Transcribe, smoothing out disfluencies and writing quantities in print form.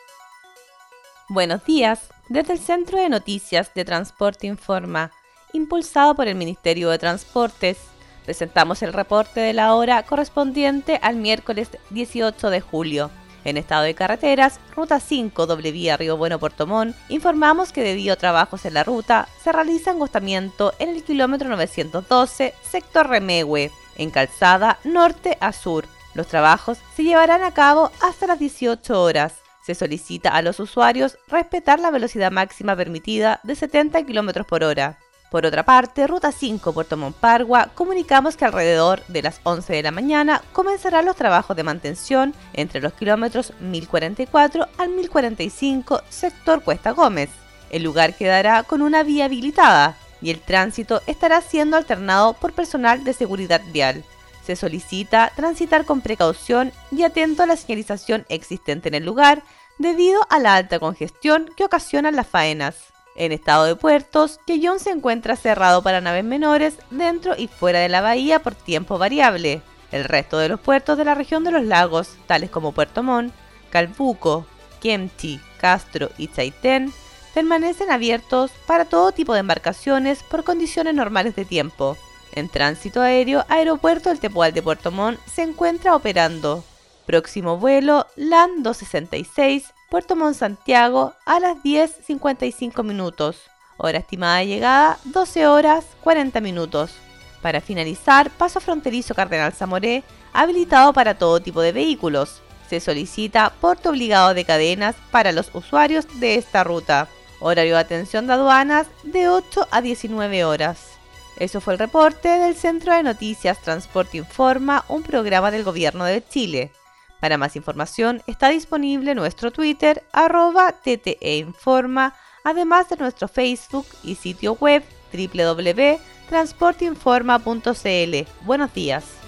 Buenos días, desde el Centro de Noticias de Transporte Informa, impulsado por el Ministerio de Transportes, presentamos el reporte de la hora correspondiente al miércoles 18 de julio. En estado de carreteras, Ruta 5, doble vía Río Bueno-Puerto Montt, informamos que debido a trabajos en la ruta, se realiza angostamiento en el kilómetro 912, sector Remegue, en calzada norte a sur. Los trabajos se llevarán a cabo hasta las 18 horas. Se solicita a los usuarios respetar la velocidad máxima permitida de 70 km por hora. Por otra parte, Ruta 5 Puerto Montt-Pargua, comunicamos que alrededor de las 11 de la mañana comenzarán los trabajos de mantención entre los kilómetros 1044 al 1045, sector Cuesta Gómez. El lugar quedará con una vía habilitada y el tránsito estará siendo alternado por personal de seguridad vial. Se solicita transitar con precaución y atento a la señalización existente en el lugar debido a la alta congestión que ocasionan las faenas. En estado de puertos, Quellón se encuentra cerrado para naves menores dentro y fuera de la bahía por tiempo variable. El resto de los puertos de la región de los lagos, tales como Puerto Montt, Calbuco, Kempchi, Castro y Chaitén, permanecen abiertos para todo tipo de embarcaciones por condiciones normales de tiempo. En tránsito aéreo, Aeropuerto del Tepual de Puerto Montt se encuentra operando. Próximo vuelo, LAN 266, Puerto Montt Santiago, a las 10:55 minutos. Hora estimada de llegada, 12 horas 40 minutos. Para finalizar, paso fronterizo Cardenal Zamoré, habilitado para todo tipo de vehículos. Se solicita porte obligado de cadenas para los usuarios de esta ruta. Horario de atención de aduanas de 8 a 19 horas. Eso fue el reporte del Centro de Noticias Transporte Informa, un programa del Gobierno de Chile. Para más información está disponible nuestro Twitter, @tteinforma, además de nuestro Facebook y sitio web www.transporteinforma.cl. Buenos días.